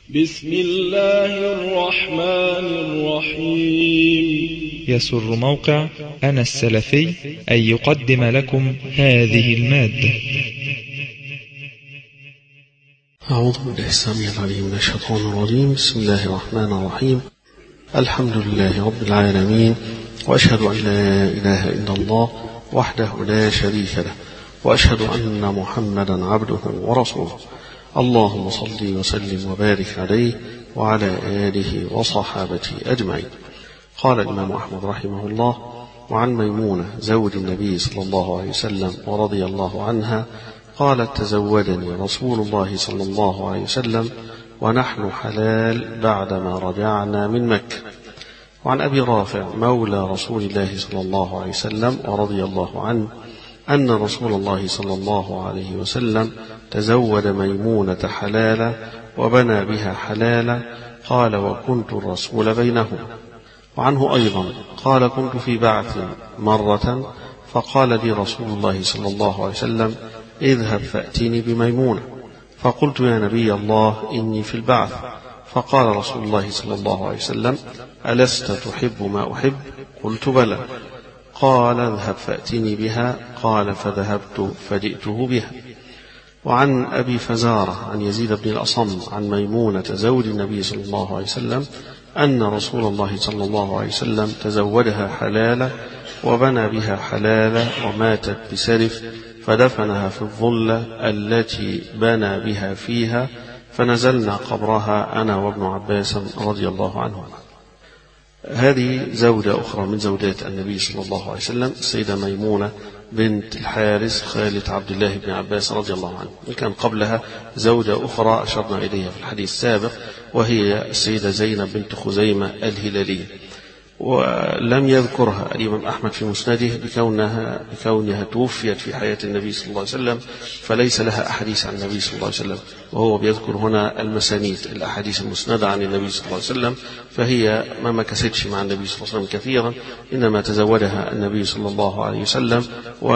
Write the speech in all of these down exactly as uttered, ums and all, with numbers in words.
بسم الله الرحمن الرحيم. يسر موقع أنا السلفي أن يقدم لكم هذه المادة. أعوذ بالله السميع العليم من الشيطان الرجيم. بسم الله الرحمن الرحيم. الحمد لله رب العالمين، وأشهد أن لا إله إلا الله وحده لا شريك له، وأشهد أن محمدا عبده ورسوله. اللهم صل وسلم وبارك عليه وعلى آله وصحابته أجمعين. قال الإمام أحمد رحمه الله: وعن ميمونة زوج النبي صلى الله عليه وسلم ورضي الله عنها قالت: تزوجني رسول الله صلى الله عليه وسلم ونحن حلال بعدما رجعنا من مكة. وعن أبي رافع مولى رسول الله صلى الله عليه وسلم ورضي الله عنه أن رسول الله صلى الله عليه وسلم تزوج ميمونة حلالا وبنى بها حلالا. قال: وكنت الرسول بينهم. وعنه أيضا قال: كنت في بعث مرة فقال لي رسول الله صلى الله عليه وسلم: اذهب فأتني بميمونة. فقلت: يا نبي الله، إني في البعث. فقال رسول الله صلى الله عليه وسلم: ألست تحب ما أحب؟ قلت: بلى. قال: اذهب فأتني بها. قال: فذهبت فجئته بها. وعن أبي فزارة عن يزيد بن الأصم عن ميمونة زوج النبي صلى الله عليه وسلم أن رسول الله صلى الله عليه وسلم تزوجها حلالا وبنى بها حلالا وماتت بسرف، فدفنها في الظلة التي بنى بها فيها، فنزلنا قبرها أنا وابن عباس رضي الله عنهما. هذه زوجة أخرى من زوجات النبي صلى الله عليه وسلم، السيدة ميمونة بنت الحارث خالة عبد الله بن عباس رضي الله عنه. وكان قبلها زوجة أخرى أشرنا إليها في الحديث السابق، وهي السيدة زينب بنت خزيمة الهلالية، ولم يذكرها الإمام أحمد في مسنده بكونها, بكونها توفيت في حياة النبي صلى الله عليه وسلم، فليس لها أحاديث عن النبي صلى الله عليه وسلم، وهو بيذكر هنا المسانيد، الأحاديث المسندة عن النبي صلى الله عليه وسلم، فهي ما مكستش مع النبي صلى الله عليه وسلم كثيرا، إنما تزوجها النبي صلى الله عليه وسلم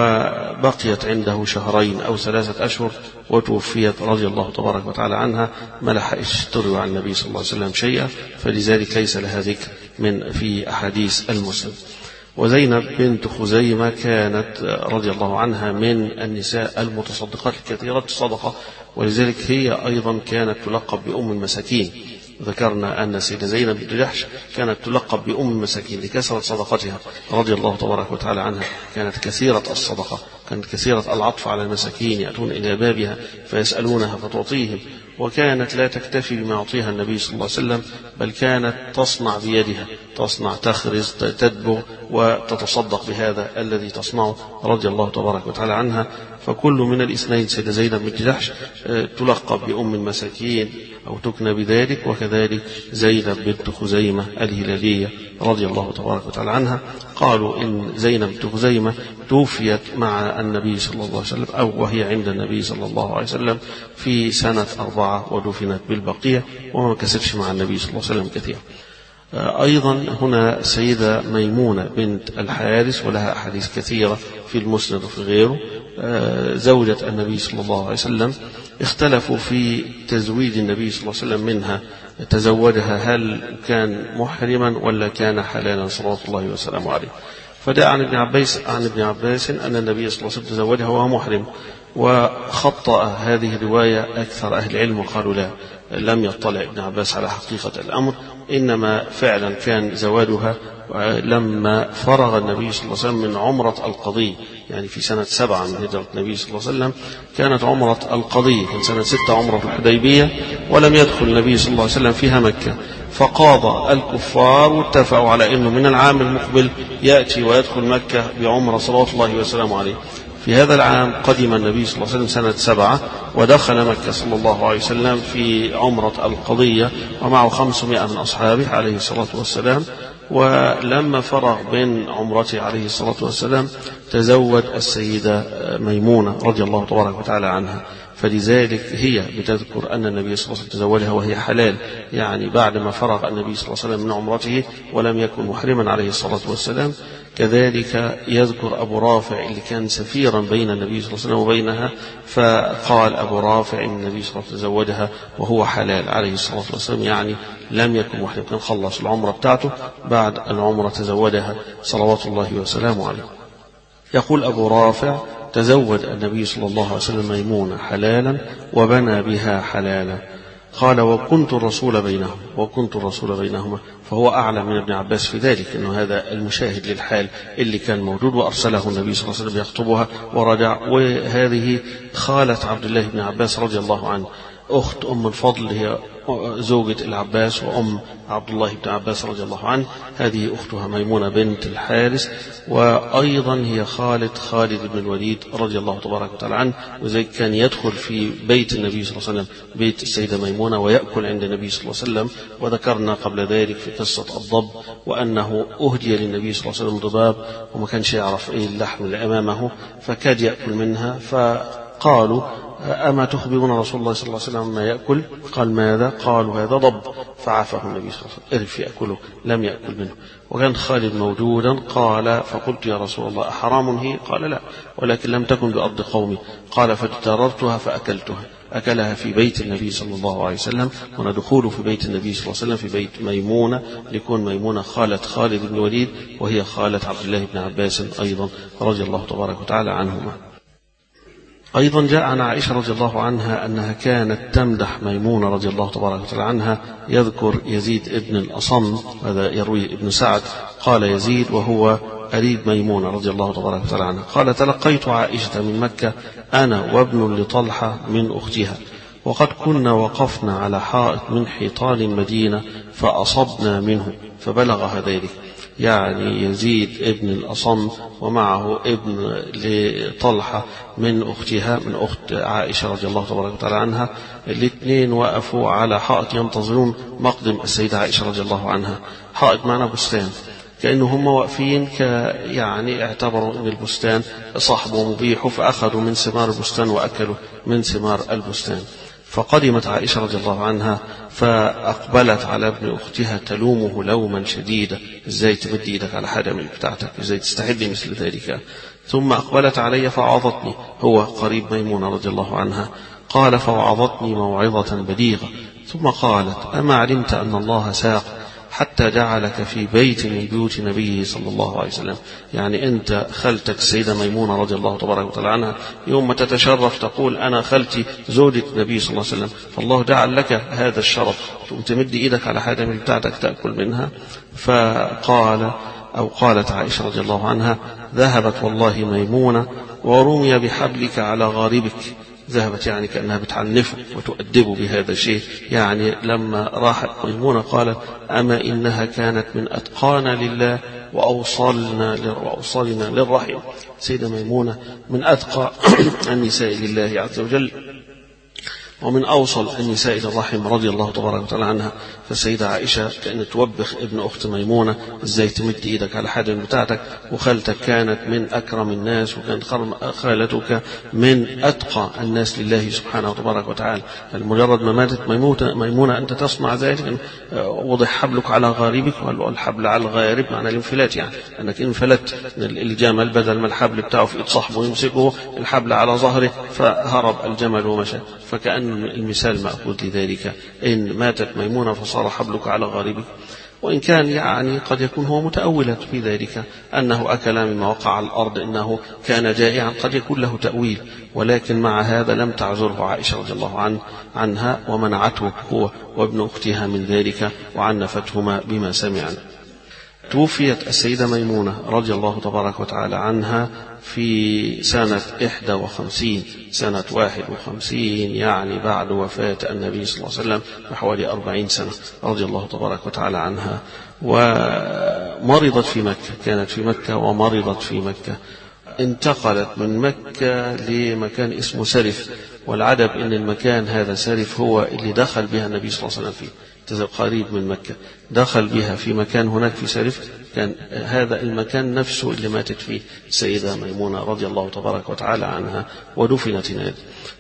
وبقيت عنده شهرين أو ثلاثة أشهر وتوفيت رضي الله تبارك وتعالى عنها، ما لحقش تروي عن النبي صلى الله عليه وسلم شيئا، فلذلك ليس لها ذكر من في أحاديث المسلم. وزينب بنت خزيمة كانت رضي الله عنها من النساء المتصدقات الكثيرة الصدقة، ولذلك هي أيضا كانت تلقب بأم المساكين. ذكرنا أن السيدة زينب بنت جحش كانت تلقب بأم المساكين لكثرة صدقتها رضي الله تبارك وتعالى عنها، كانت كثيرة الصدقة، كانت كثيرة العطف على المساكين، يأتون إلى بابها فيسألونها فتعطيهم، وكانت لا تكتفي بما يعطيها النبي صلى الله عليه وسلم، بل كانت تصنع بيدها، تصنع تخرز تدبغ وتتصدق بهذا الذي تصنعه رضي الله تبارك وتعالى عنها. فكل من الاثنين سيدة زينب بنت جحش تلقب بأم المساكين أو تكنى بذلك، وكذلك زينب بنت خزيمة الهلالية رضي الله تبارك وتعالى عنها. قالوا إن زينب بنت خزيمة توفيت مع النبي صلى الله عليه وسلم أو وهي عند النبي صلى الله عليه وسلم في سنة أربعة ودفنت بالبقية، وما كسبش مع النبي صلى الله عليه وسلم كثيرا. أيضا هنا السيدة ميمونة بنت الحارث، ولها أحاديث كثيرة في المسند وفي غيره، زوجة النبي صلى الله عليه وسلم. اختلفوا في تزويج النبي صلى الله عليه وسلم منها، تزوجها هل كان محرما ولا كان حلالا صلوات الله وسلامه عليه. فجاء عن ابن عباس عن ابن عباس أن النبي صلى الله عليه وسلم تزوجها وهو محرم، وخطأ هذه الرواية أكثر أهل العلم وقالوا لا، لم يطلع ابن عباس على حقيقة الأمر، إنما فعلا كان زواجها لما فرغ النبي صلى الله عليه وسلم من عمرة القضية، يعني في سنة سبعة من هجرة النبي صلى الله عليه وسلم كانت عمرة القضية، كان سنة ستة عمرة الحديبية، ولم يدخل النبي صلى الله عليه وسلم فيها مكة، فقاضى الكفار واتفقوا على أنه من العام المقبل يأتي ويدخل مكة بعمرة صلوات الله وسلامه عليه. في هذا العام قدم النبي صلى الله عليه وسلم سنة سبعة ودخل مكة صلى الله عليه وسلم في عمرة القضية ومعه خمسمائة من أصحابه عليه الصلاة والسلام. ولما فرغ من عمرته عليه الصلاة والسلام تزوج السيدة ميمونة رضي الله تبارك وتعالى عنها، فلذلك هي بتذكر أن النبي صلى الله عليه وسلم تزوجها وهي حلال، يعني بعد ما فرغ النبي صلى الله عليه وسلم من عمرته ولم يكن محرما عليه الصلاة والسلام، كذلك يذكر أبو رافع اللي كان سفيرا بين النبي صلى الله عليه وسلم وبينها، فقال أبو رافع إن النبي صلى الله عليه وسلم تزوجها وهو حلال عليه الصلاة والسلام، يعني لم يكن محرم، كان خلص العمرة بتاعته بعد العمرة تزوجها صلوات الله وسلامه عليه. يقول أبو رافع: تزوج النبي صلى الله عليه وسلم ميمونة حلالا وبنى بها حلالا. قال: وكنت الرسول بينهم وكنت الرسول بينهما. فهو أعلم من ابن عباس في ذلك، أنه هذا المشاهد للحال اللي كان موجود، وأرسله النبي صلى الله عليه وسلم يخطبها ورجع. وهذه خالة عبد الله بن عباس رضي الله عنه، أخت أم الفضل، هي زوجة العباس وأم عبد الله بن عباس رضي الله عنه، هذه أختها ميمونة بنت الحارث، وأيضا هي خالة خالد بن الوليد رضي الله تبارك وتعالى عنه. وذلك كان يدخل في بيت النبي صلى الله عليه وسلم، بيت السيدة ميمونة، ويأكل عند النبي صلى الله عليه وسلم. وذكرنا قبل ذلك في قصة الضب، وأنه أهدي للنبي صلى الله عليه وسلم ضباب، وما كانش يعرف إيه اللحم اللي أمامه، فكاد يأكل منها. فقالوا: أما تخبرون رسول الله صلى الله عليه وسلم ما يأكل؟ قال: ماذا؟ قالوا: هذا ضب. فعافه النبي صلى الله عليه وسلم، اعرف يأكله، لم يأكل منه. وكان خالد موجودا، قال: فقلت: يا رسول الله أحرام هي؟ قال: لا، ولكن لم تكن بأرض قومي. قال: فاجتررتها فأكلتها. أكلها في بيت النبي صلى الله عليه وسلم، وندخول في بيت النبي صلى الله عليه وسلم في بيت ميمونة، ليكون ميمونة خالة خالد بن الوليد، وهي خالة عبد الله بن عباس أيضا رضي الله تبارك وتعالى عنهما. أيضا جاء عن عائشة رضي الله عنها أنها كانت تمدح ميمونة رضي الله تبارك وتعالى عنها. يذكر يزيد ابن الأصم، هذا يروي ابن سعد، قال يزيد وهو قريب ميمونة رضي الله تبارك وتعالى عنها، قال: تلقيت عائشة من مكة أنا وابن لطلحة من أختها، وقد كنا وقفنا على حائط من حيطان المدينة فأصبنا منه فبلغها ذلك. يعني يزيد ابن الأصم ومعه ابن لطلحة من أختها، من أخت عائشة رضي الله تبارك وتعالى عنها، الاثنين وقفوا على حائط ينتظرون مقدم السيدة عائشة رضي الله عنها. حائط معنا بستان، كأنه هم واقفين ك يعني اعتبروا أن البستان صاحبه مبيح، فأخذوا من ثمار البستان وأكلوا من ثمار البستان. فقدمت عائشة رضي الله عنها فأقبلت على ابن أختها تلومه لوما شديدا: ازاي تمد ايدك على حاجة من بتاعتك، ازاي تستحل مثل ذلك. ثم أقبلت علي فوعظتني، هو قريب ميمونة رضي الله عنها، قال: فوعظتني موعظة بليغة، ثم قالت: أما علمت أن الله ساق حتى جعلك في بيت من بيوت نبيه صلى الله عليه وسلم؟ يعني أنت خالتك السيدة ميمونة رضي الله تبارك وتعالى عنها يوم ما تتشرف تقول: أنا خالتي زوجة النبي صلى الله عليه وسلم، فالله جعل لك هذا الشرف، ثم تمد إيدك على حاجة من بتاعتك تأكل منها. فقال أو قالت عائشة رضي الله عنها: ذهبت والله ميمونة ورمي بحبلك على غاربك. ذهبت يعني كأنها بتعنفه وتؤدبه بهذا الشيء. يعني لما راحت ميمونة قالت: أما إنها كانت من أتقانا لله وأوصلنا وأوصلنا للرحم. سيدة ميمونة من أتقى النساء لله عز وجل، ومن أوصل النساء إلى الرحم رضي الله تبارك وتعالى عنها. فالسيدة عائشة كانت توبخ ابن أخت ميمونة: إزاي تمد إيدك على حاجة بتاعتك، وخالتك كانت من أكرم الناس، وكانت خالتك من أتقى الناس لله سبحانه وتبارك وتعالى. المجرد ما ماتت ميمونة أنت تصنع ذلك، وضع حبلك على غاربك، والحبل على الغارب معنى الانفلات، يعني أنك انفلت الجمل بدل ما الحبل بتاعه في إيد صاحبه يمسكه الحبل على ظهره فهرب الجمل ومشى. فكأن المثال مأخوذ لذلك، إن ماتت ميمونة فصار حبلك على غاربك. وإن كان يعني قد يكون هو متأولا في ذلك، أنه أكل مما وقع على الأرض، إنه كان جائعا، قد يكون له تأويل. ولكن مع هذا لم تعذره عائشة رضي الله عنه عنها، ومنعته هو وابن أختها من ذلك، وعنفتهما بما سمعن. توفيت السيدة ميمونة رضي الله تبارك وتعالى عنها في سنة إحدى وخمسين، سنة واحد وخمسين، يعني بعد وفاة النبي صلى الله عليه وسلم بحوالي أربعين سنة رضي الله تبارك وتعالى عنها. ومرضت في مكة، كانت في مكة ومرضت في مكة. انتقلت من مكة لمكان اسمه سرف، والعجب ان المكان هذا سرف هو اللي دخل بها النبي صلى الله عليه وسلم فيه، قريب من مكة، دخل بها في مكان هناك في سرف كان هذا المكان نفسه اللي ماتت فيه السيدة ميمونة رضي الله تبارك وتعالى عنها ودفنت هناك.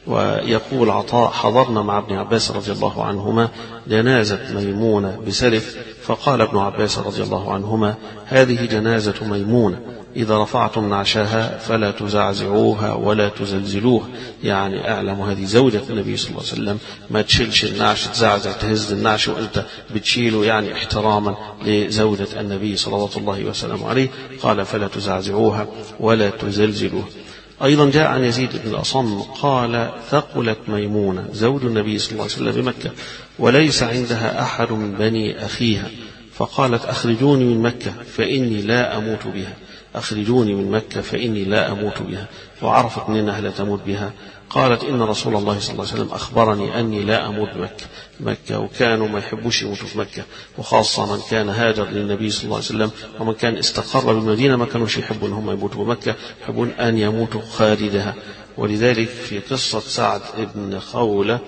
ويقول عطاء: حضرنا مع ابن عباس رضي الله عنهما جنازة ميمونة بسلف، فقال ابن عباس رضي الله عنهما: هذه جنازة ميمونة، إذا رفعتم نعشها فلا تزعزعوها ولا تزلزلوها. يعني أعلم هذه زوجة النبي صلى الله عليه وسلم، ما تشيلش النعش تزعزع تهز النعش وأنت بتشيله، يعني احتراما لزوجة النبي صلوات الله وسلامه عليه. قال: فلا تزعزعوها ولا تزلزلوها. أيضا جاء عن يزيد بن الأصم قال: ثقلت ميمونة زوج النبي صلى الله عليه وسلم بمكة، وليس عندها أحد من بني أخيها، فقالت: أخرجوني من مكة فإني لا أموت بها، أخرجوني من مكة فإني لا أموت بها. وعرفت منها لا تموت بها. قالت: إن رسول الله صلى الله عليه وسلم أخبرني أني لا أموت بمكة. مكة وكانوا ما يحبوش يموتوا في مكة، وخاصة من كان هاجر للنبي صلى الله عليه وسلم، ومن كان استقر بالمدينة ما كانوش يحبوا أن هم يموتوا بمكة، يحبون أن يموتوا خالدها. ولذلك في قصة سعد بن خولة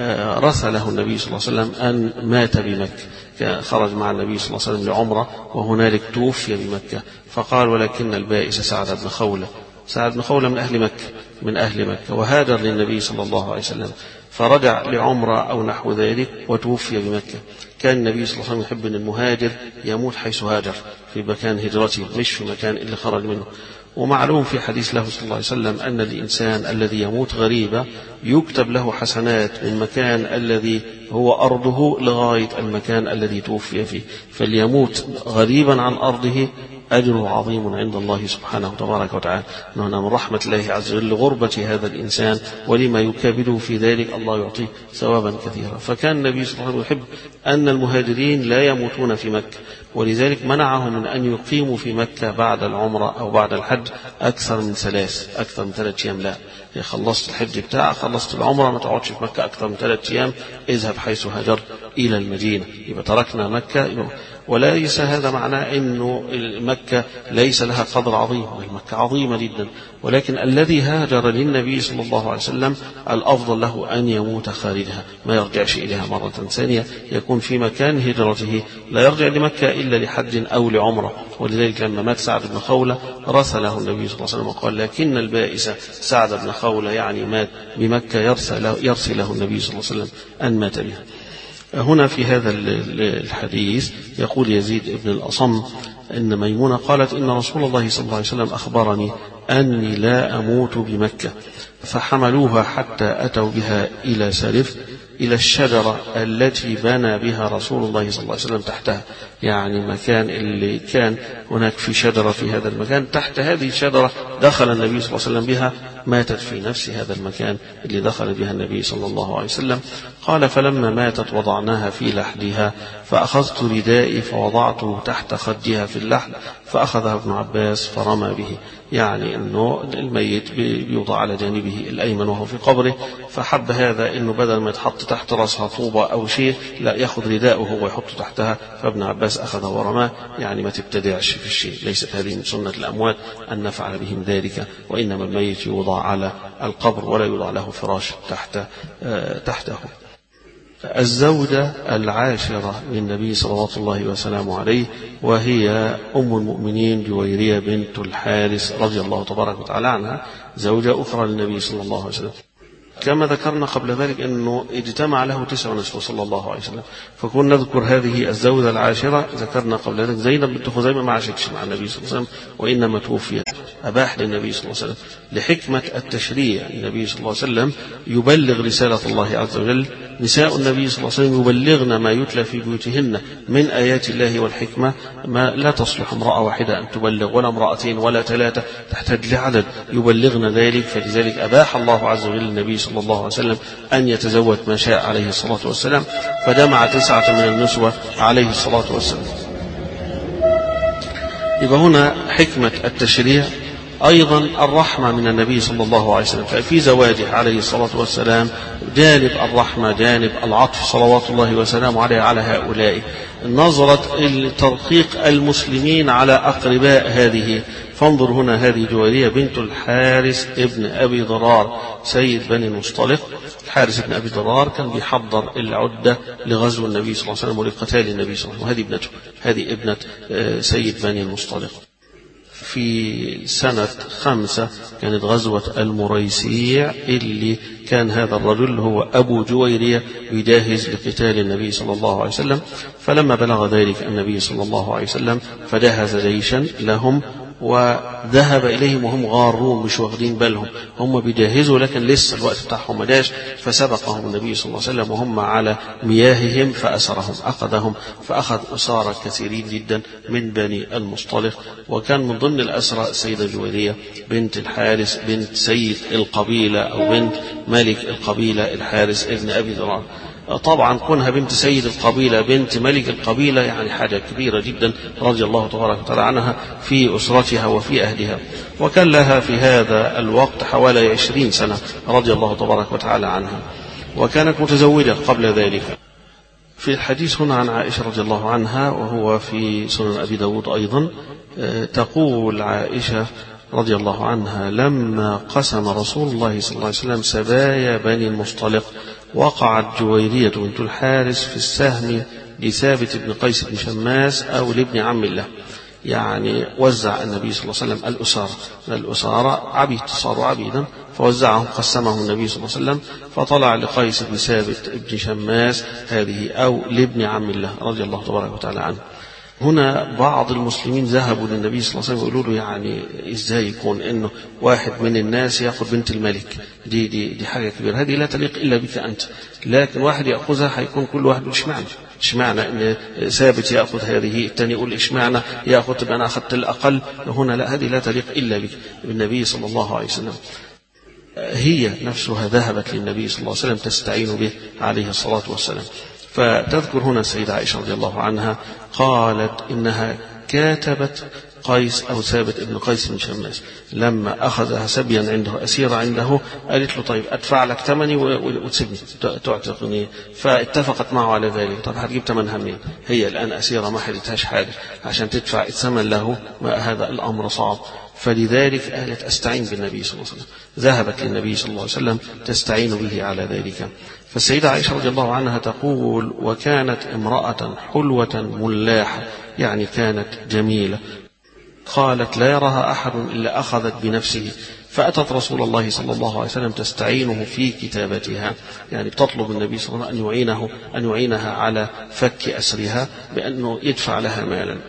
رسله النبي صلى الله عليه وسلم أن مات بمكة، خرج مع النبي صلى الله عليه وسلم لعمرة وهنالك توفي بمكة، فقال: ولكن البائس سعد بن خولة. سعد بن خولة من أهل مكة من أهل مكة وهاجر للنبي صلى الله عليه وسلم، فرجع لعمرة أو نحو ذلك وتوفي بمكة. كان النبي صلى الله عليه وسلم يحب أن المهاجر يموت حيث هاجر، في مكان هجرته، مش في مكان اللي خرج منه. ومعلوم في حديث له صلى الله عليه وسلم أن الإنسان الذي يموت غريبا يكتب له حسنات من مكان الذي هو أرضه لغاية المكان الذي توفي فيه، فليموت غريبا عن أرضه أجره عظيم عند الله سبحانه تبارك وتعالى. إنه من رحمة الله عز وجل غربة هذا الإنسان ولما يكابده في ذلك الله يعطيه ثوابا كثيرا. فكان النبي صلى الله عليه وسلم يحب أن المهاجرين لا يموتون في مكة، ولذلك منعهم من أن يقيموا في مكة بعد العمرة أو بعد الحج أكثر من ثلاث أكثر من ثلاث أيام. لا، خلصت الحج بتاعك، خلصت العمرة، ما تقعدش في مكة أكثر من ثلاث أيام، اذهب حيث هاجرت إلى المدينة. يبقى تركنا مكة يبقى. وليس هذا معناه أنه مكة ليس لها قدر عظيم، مكة عظيمة جدا، ولكن الذي هاجر للنبي صلى الله عليه وسلم الأفضل له أن يموت خارجها، ما يرجعش إليها مرة ثانية، يكون في مكان هجرته، لا يرجع لمكة إلا لحج أو لعمرة. ولذلك لما مات سعد بن خولة رسله النبي صلى الله عليه وسلم وقال: لكن البائس سعد بن خولة، يعني مات بمكة، يرسل له النبي صلى الله عليه وسلم أن مات بها. هنا في هذا الحديث يقول يزيد بن الأصم إن ميمونة قالت: إن رسول الله صلى الله عليه وسلم أخبرني أني لا أموت بمكة، فحملوها حتى أتوا بها إلى سلف، إلى الشجرة التي بنى بها رسول الله صلى الله عليه وسلم تحتها، يعني مكان اللي كان هناك في شجرة في هذا المكان، تحت هذه الشجرة دخل النبي صلى الله عليه وسلم بها، ماتت في نفس هذا المكان اللي دخل بها النبي صلى الله عليه وسلم. قال: فلما ماتت وضعناها في لحدها، فأخذت ردائي فوضعته تحت خدها في اللحد، فأخذها ابن عباس فرمى به، يعني أنه الميت بيوضع على جانبه الأيمن وهو في قبره، فحب هذا أنه بدل ما يتحط تحت رأسها طوبة أو شيء، لا، يأخذ رداءه هو يحطه تحتها، فابن عباس أخذه ورماه، يعني ما تبتدعش في الشيء. ليست هذه من سنة الأموات أن نفعل بهم ذلك، وإنما الميت يوضع على القبر ولا يوضع له فراش تحت تحته. الزوجة العاشرة للنبي صلوات الله وسلامه عليه، وهي أم المؤمنين جويرية بنت الحارث رضي الله تبارك وتعالى عنها، زوجة أخرى للنبي صلى الله عليه وسلم. كما ذكرنا قبل ذلك أنه اجتمع له تسع نسوة صلى الله عليه وسلم، فكنا نذكر هذه الزوجة العاشرة. ذكرنا قبل ذلك زينب بنت خزيمة ما عاشتش مع النبي صلى الله عليه وسلم، وإنما توفيت، أباح للنبي صلى الله عليه وسلم لحكمة التشريع. النبي صلى الله عليه وسلم يبلغ رسالة الله عز وجل، نساء النبي صلى الله عليه وسلم يبلغن ما يتلى في بيوتهن من آيات الله والحكمة، ما لا تصلح امرأة واحدة أن تبلغ، ولا امرأتين ولا ثلاثة، تحتاج لعدد يبلغن ذلك. فلذلك أباح الله عز وجل للنبي صلى الله عليه وسلم أن يتزوج ما شاء عليه الصلاة والسلام، فجمع تسعة من النسوة عليه الصلاة والسلام. يبقى هنا حكمة التشريع أيضا الرحمة من النبي صلى الله عليه وسلم، ففي زواجه عليه الصلاة والسلام جانب الرحمة، جانب العطف صلوات الله وسلامه عليه على هؤلاء، نظرة ترقيق المسلمين على أقرباء هذه. فانظر هنا هذه جويرية بنت الحارث ابن أبي ضرار سيد بني المصطلق. الحارث ابن أبي ضرار كان بيحضر العدة لغزو النبي صلى الله عليه وسلم ولقتال النبي صلى الله عليه وسلم، وهذه ابنته، هذه ابنة سيد بني المصطلق. في سنة خمسة كانت غزوة المريسيع اللي كان هذا الرجل هو أبو جويرية يجهز لقتال النبي صلى الله عليه وسلم. فلما بلغ ذلك النبي صلى الله عليه وسلم فجهز جيشا لهم وذهب إليهم وهم غارون مش واخدين بالهم، هم بيجهزوا لكن لسه الوقت بتاعهم ما جاش، فسبقهم النبي صلى الله عليه وسلم وهم على مياههم فأسرهم، أخذهم فأخذ أسارى كثيرين جدا من بني المصطلق. وكان من ضمن الأسرى السيدة جويرية بنت الحارث بنت سيد القبيلة أو بنت ملك القبيلة الحارث ابن أبي ضرار. طبعا كونها بنت سيد القبيلة بنت ملك القبيلة يعني حاجة كبيرة جدا رضي الله تبارك وتعالى عنها في أسرتها وفي أهلها. وكان لها في هذا الوقت حوالي عشرين سنة رضي الله تبارك وتعالى عنها، وكانت متزوجة قبل ذلك. في الحديث هنا عن عائشة رضي الله عنها وهو في سنن أبي داود أيضا، تقول عائشة رضي الله عنها: لما قسم رسول الله صلى الله عليه وسلم سبايا بني المصطلق وقعت جويرية بنت الحارث في السهم لثابت بن قيس بن شماس أو لابن عم الله. يعني وزع النبي صلى الله عليه وسلم الأسارة، الأسارة عبيد صاروا عبيدا، فوزعهم قسمهم النبي صلى الله عليه وسلم، فطلع لقيس بن ثابت بن شماس هذه أو لابن عم الله رضي الله تبارك وتعالى عنه. هنا بعض المسلمين ذهبوا للنبي صلى الله عليه وسلم يقولوا له يعني ازاي يكون انه واحد من الناس ياخذ بنت الملك، دي دي دي حاجه كبيره، هذه لا تليق الا بك انت، لكن واحد ياخذها حيكون كل واحد اشمعنى اشمعنى ان ثابت ياخذ هذه، الثاني يقول اشمعنى ياخذ تبقى انا اخذت الاقل. هنا لا، هذه لا تليق الا بك بالنبي صلى الله عليه وسلم. هي نفسها ذهبت للنبي صلى الله عليه وسلم تستعين به عليه الصلاه والسلام. فتذكر هنا السيدة عائشة رضي الله عنها قالت إنها كاتبت قيس أو ثابت ابن قيس بن شماس لما أخذها سبيا عنده أسيرة عنده، قالت له طيب أدفع لك ثمني وتسيبني تعتقني، فاتفقت معه على ذلك. طيب هتجيب ثمنها منين؟ هي الآن أسيرة ما حدتهاش حاجة عشان تدفع الثمن له، ما هذا الأمر صعب. فلذلك قالت أستعين بالنبي صلى الله عليه وسلم، ذهبت للنبي صلى الله عليه وسلم تستعين به على ذلك. فالسيدة عائشة رضي الله عنها تقول: وكانت امرأة حلوة ملاحة، يعني كانت جميلة. قالت: لا يراها أحد إلا أخذت بنفسه، فأتت رسول الله صلى الله عليه وسلم تستعينه في كتابتها، يعني تطلب النبي صلى الله عليه وسلم أن يعينه أن يعينها على فك أسرها بأنه يدفع لها مالا.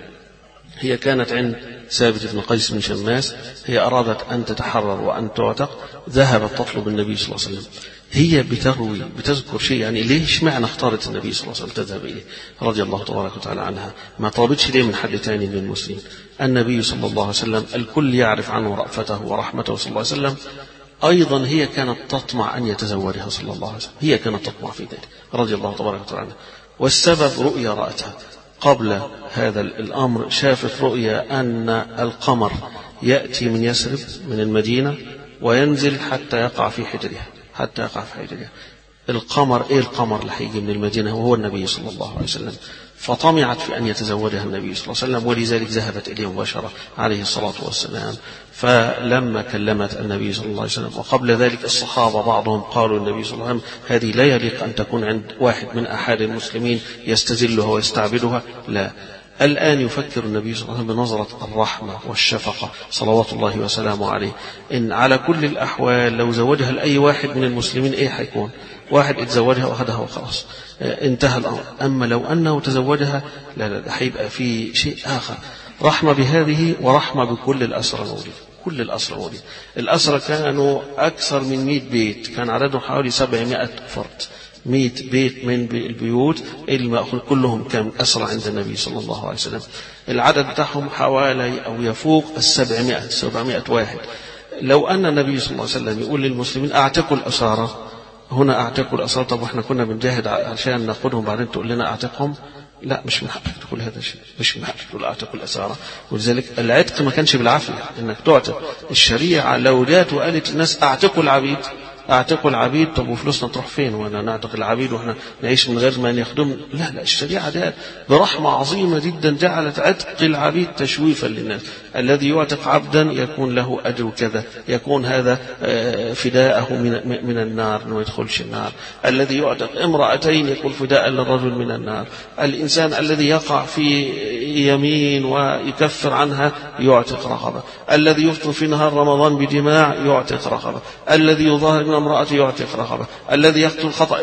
هي كانت عند ثابت بن قيس بن شماس، هي أرادت أن تتحرر وأن تعتق، ذهبت تطلب النبي صلى الله عليه وسلم. هي بتروي بتذكر شيء، يعني ليش معنى اختارت النبي صلى الله عليه وسلم تذهب إليه رضي الله تبارك وتعالى عنها، ما طلبتش ليه من حد تاني من المسلمين. النبي صلى الله عليه وسلم الكل يعرف عنه رأفته ورحمته صلى الله عليه وسلم. أيضا هي كانت تطمع أن يتزوجها صلى الله عليه وسلم، هي كانت تطمع في ذلك رضي الله تبارك وتعالى عنها. والسبب رؤيا رأتها قبل هذا الأمر، شافت رؤيا أن القمر يأتي من يثرب من المدينة وينزل حتى يقع في حجرها، حتى يقع في حجرها. القمر إيه القمر اللي هيجي من المدينة؟ وهو النبي صلى الله عليه وسلم. فطمعت في أن يتزوجها النبي صلى الله عليه وسلم، ولذلك ذهبت إليه مباشرة عليه الصلاة والسلام. فلما كلمت النبي صلى الله عليه وسلم، وقبل ذلك الصحابة بعضهم قالوا النبي صلى الله عليه وسلم هذه لا يليق أن تكون عند واحد من أحد المسلمين يستذلها ويستعبدها، لا. الآن يفكر النبي صلى الله عليه وسلم بنظرة الرحمة والشفقة صلوات الله وسلامه عليه، إن على كل الأحوال لو زوجها لأي واحد من المسلمين إيه حيكون؟ واحد اتزوجها وأخذها وخلاص انتهى الأمر. أما لو أنه تزوجها لا لا حيبقى في شيء آخر، رحمة بهذه ورحمة بكل الأسرى الموجودين، كل الأسرى الموجودين. الأسرى كانوا أكثر من مئة بيت، كان عددهم حوالي سبعمائة فرد، مئة بيت من البيوت المأخوذ كلهم كانوا أسرى عند النبي صلى الله عليه وسلم. العدد بتاعهم حوالي أو يفوق السبعمائة سبعمائة واحد. لو أن النبي صلى الله عليه وسلم يقول للمسلمين أعتقوا الأسارى، هنا أعتقوا الأسارى، طب احنا كنا بنجاهد عشان ناخدهم بعدين تقول لنا أعتقهم؟ لا مش من حقك تقول هذا الشيء، مش من حقك تقول أعتق الأسارة. ولذلك العتق ما كانش بالعافية إنك تعتق. الشريعة لو جات وقالت الناس أعتقوا العبيد أعتقوا العبيد، طب وفلوسنا تروح فين وانا نعتق العبيد واحنا نعيش من غير ما يخدم؟ لا لا، الشريعة جاءت برحمة عظيمة جدا، جعلت عتق العبيد تشويفا للناس. الذي يعتق عبدا يكون له أجر كذا، يكون هذا فداءه من من النار انه ما يدخلش النار. الذي يعتق امرأتين يكون فداء للرجل من النار. الإنسان الذي يقع في يمين ويكفر عنها يعتق رقبة. الذي يفطر في نهار رمضان بجماع يعتق رقبة. الذي يظاهر من امرأته يعتق رقبة. الذي يقتل خطأ.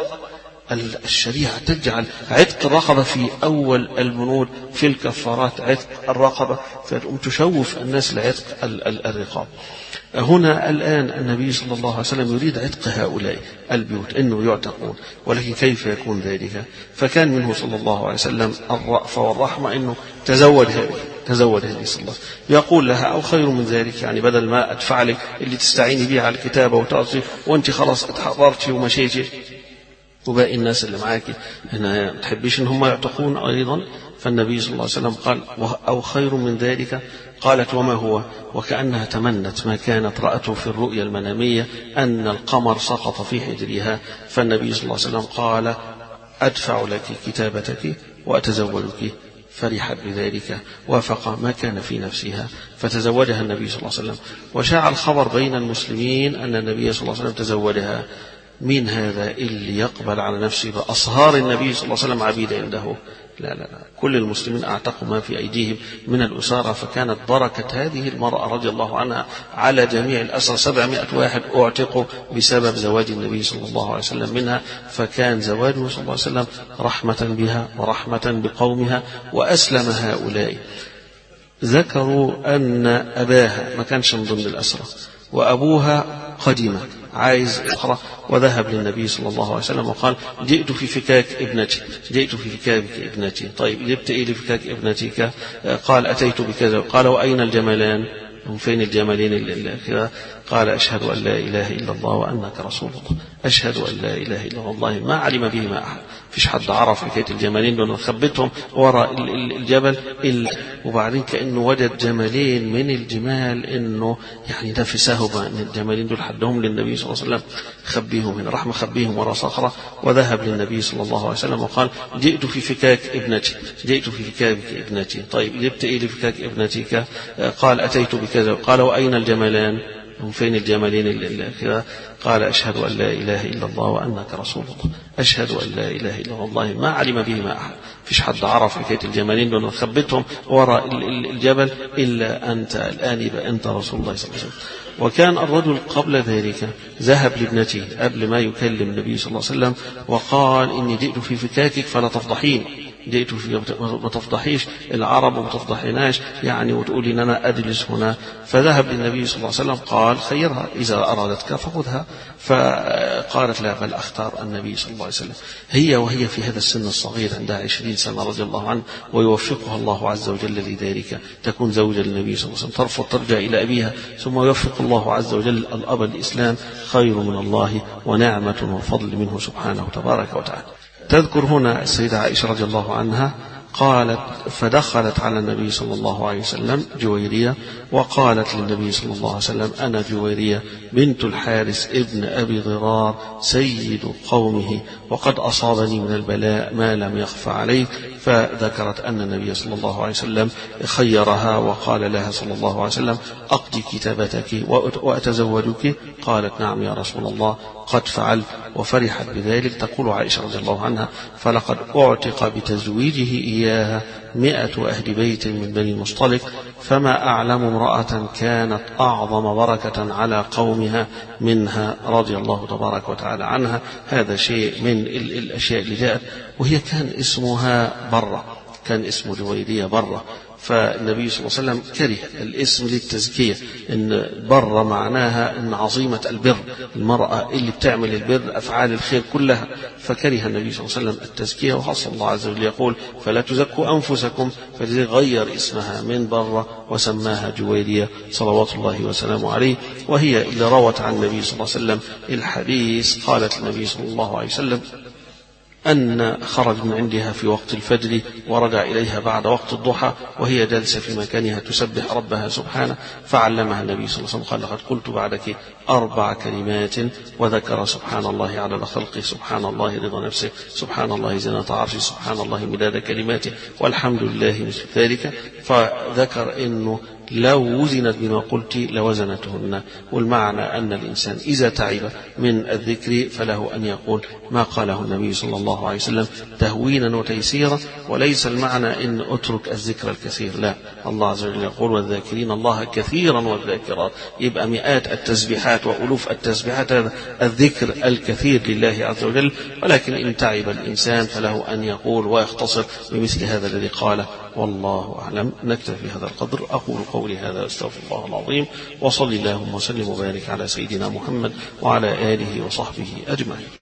الشريعة تجعل عتق الرقبة في أول البنود في الكفارات، عتق الرقبة، فتقوم تشوف الناس لعتق الرقاب. هنا الآن النبي صلى الله عليه وسلم يريد عتق هؤلاء البيوت أنه يعتقون، ولكن كيف يكون ذلك؟ فكان منه صلى الله عليه وسلم الرأفة والرحمة أنه تزوج هذه تزوج هذه صلى الله عليه وسلم. يقول لها أو خير من ذلك، يعني بدل ما أدفع لك اللي تستعيني بها على الكتابة وتعطي وأنت خلاص اتحضرتي ومشيتي وباقي الناس اللي معاكي هنا ما تحبيش ان هم يعتقون ايضا. فالنبي صلى الله عليه وسلم قال او خير من ذلك. قالت وما هو؟ وكأنها تمنت ما كانت رأته في الرؤيا المنامية أن القمر سقط في حجرها. فالنبي صلى الله عليه وسلم قال أدفع لك كتابتك وأتزوجك. فرحت بذلك، وافق ما كان في نفسها فتزوجها النبي صلى الله عليه وسلم. وشاع الخبر بين المسلمين أن النبي صلى الله عليه وسلم تزوجها. مين هذا اللي يقبل على نفسه بأصهار النبي صلى الله عليه وسلم عبيد عنده؟ لا لا لا، كل المسلمين أعتقوا ما في أيديهم من الأسارة. فكانت بركة هذه المرأة رضي الله عنها على جميع الأسرى. سبعمائة واحد أعتقوا بسبب زواج النبي صلى الله عليه وسلم منها. فكان زواجه صلى الله عليه وسلم رحمة بها ورحمة بقومها. وأسلم هؤلاء. ذكروا أن أباها ما كانش من ضمن الأسرى، وأبوها قديمة عايز أخرى، وذهب للنبي صلى الله عليه وسلم وقال جئت في فكاك ابنتي جئت في فكاك ابنتي. طيب جبت إيه لفكاك ابنتك؟ قال أتيت بكذا. قال وأين الجملان؟ فين الجملين اللي كذا؟ قال أشهد أن لا إله إلا الله وأنك رسول الله. أشهد أن لا إله إلا الله. ما علم بهما أحد، فيش حد عرف حكاية الجملين دون خبتهم وراء الجبل إلا. وبعدين كأنه وجد جملين من الجمال إنه يعني نفسه أن الجملين دول حدهم للنبي صلى الله عليه وسلم. خبيهم هنا، راح مخبيهم وراء صخرة. وذهب للنبي صلى الله عليه وسلم وقال جئت في فكاك ابنتي جئت في فكاك ابنتي. طيب جبت إيه لفكاك ابنتك؟ قال أتيت بكذا. قال وأين الجملان؟ فين الجملين اللي كذا؟ قال أشهد أن لا إله إلا الله وأنك رسول الله. أشهد أن لا إله إلا الله. ما علم بهما أحد، فيش حد عرف حكاية الجملين دون خبتهم وراء الجبل إلا أنت. الآن يبقى أنت رسول الله صلى الله عليه وسلم. وكان الرجل قبل ذلك ذهب لابنته قبل ما يكلم النبي صلى الله عليه وسلم وقال إني جئت في فكاكك فلا تفضحين. جئت في ما تفضحيش العرب وما تفضحيناش يعني وتقولي ان انا اجلس هنا. فذهب للنبي صلى الله عليه وسلم قال خيرها اذا ارادتك فخذها. فقالت لا بل اختار النبي صلى الله عليه وسلم. هي وهي في هذا السن الصغير عندها عشرين سنة رضي الله عنه ويوفقها الله عز وجل لذلك تكون زوجة للنبي صلى الله عليه وسلم. ترفض ترجع الى ابيها ثم يوفق الله عز وجل الاب الاسلام خير من الله ونعمة وفضل منه سبحانه تبارك وتعالى. تذكر هنا السيدة عائشة رضي الله عنها قالت فدخلت على النبي صلى الله عليه وسلم جويرية وقالت للنبي صلى الله عليه وسلم أنا جويرية بنت الحارث ابن أبي ضرار سيد قومه وقد أصابني من البلاء ما لم يخفى عليك. فذكرت أن النبي صلى الله عليه وسلم خيرها وقال لها صلى الله عليه وسلم أقضي كتابتك وأتزوجك. قالت نعم يا رسول الله قد فعلت. وفرحت بذلك. تقول عائشة رضي الله عنها فلقد أعتق بتزويجه إياها مئة أهل بيت من بني المصطلق فما أعلم امرأة كانت أعظم بركة على قومها منها رضي الله تبارك وتعالى عنها. هذا شيء من الأشياء اللي جاءت. وهي كان اسمها برة، كان اسمه جويرية برة. فالنبي صلى الله عليه وسلم كره الاسم للتزكية، إن بر معناها إن عظيمة البر، المرأة اللي بتعمل البر أفعال الخير كلها. فكره النبي صلى الله عليه وسلم التزكية وخاصة الله عز وجل يقول فلا تزكوا أنفسكم. فلذلك غير اسمها من بر وسماها جويرية صلوات الله وسلامه عليه. وهي اللي روت عن النبي صلى الله عليه وسلم الحديث. قالت النبي صلى الله عليه وسلم أن خرج من عندها في وقت الفجر ورجع إليها بعد وقت الضحى وهي جالسة في مكانها تسبح ربها سبحانه، فعلمها النبي صلى الله عليه وسلم قال: لقد قلت بعدك أربع كلمات، وذكر سبحان الله عدد خلقه، سبحان الله رضا نفسه، سبحان الله زنة عرشه، سبحان الله مداد كلماته، والحمد لله مثل ذلك. فذكر أنه لو وزنت بما قلت لوزنتهن، والمعنى أن الإنسان إذا تعب من الذكر فله أن يقول ما قاله النبي صلى الله عليه وسلم تهوينا وتيسيرا، وليس المعنى أن أترك الذكر الكثير، لا، الله عز وجل يقول: والذاكرين الله كثيرا والذاكرات، يبقى مئات التسبيحات وألوف التسبيحات، هذا الذكر الكثير لله عز وجل. ولكن إن تعب الإنسان فله أن يقول ويختصر بمثل هذا الذي قاله، والله أعلم. نكتفي هذا القدر. أقول قولي هذا، أستغفر الله العظيم، وصلي اللهم وسلم وبارك على سيدنا محمد وعلى آله وصحبه أجمعين.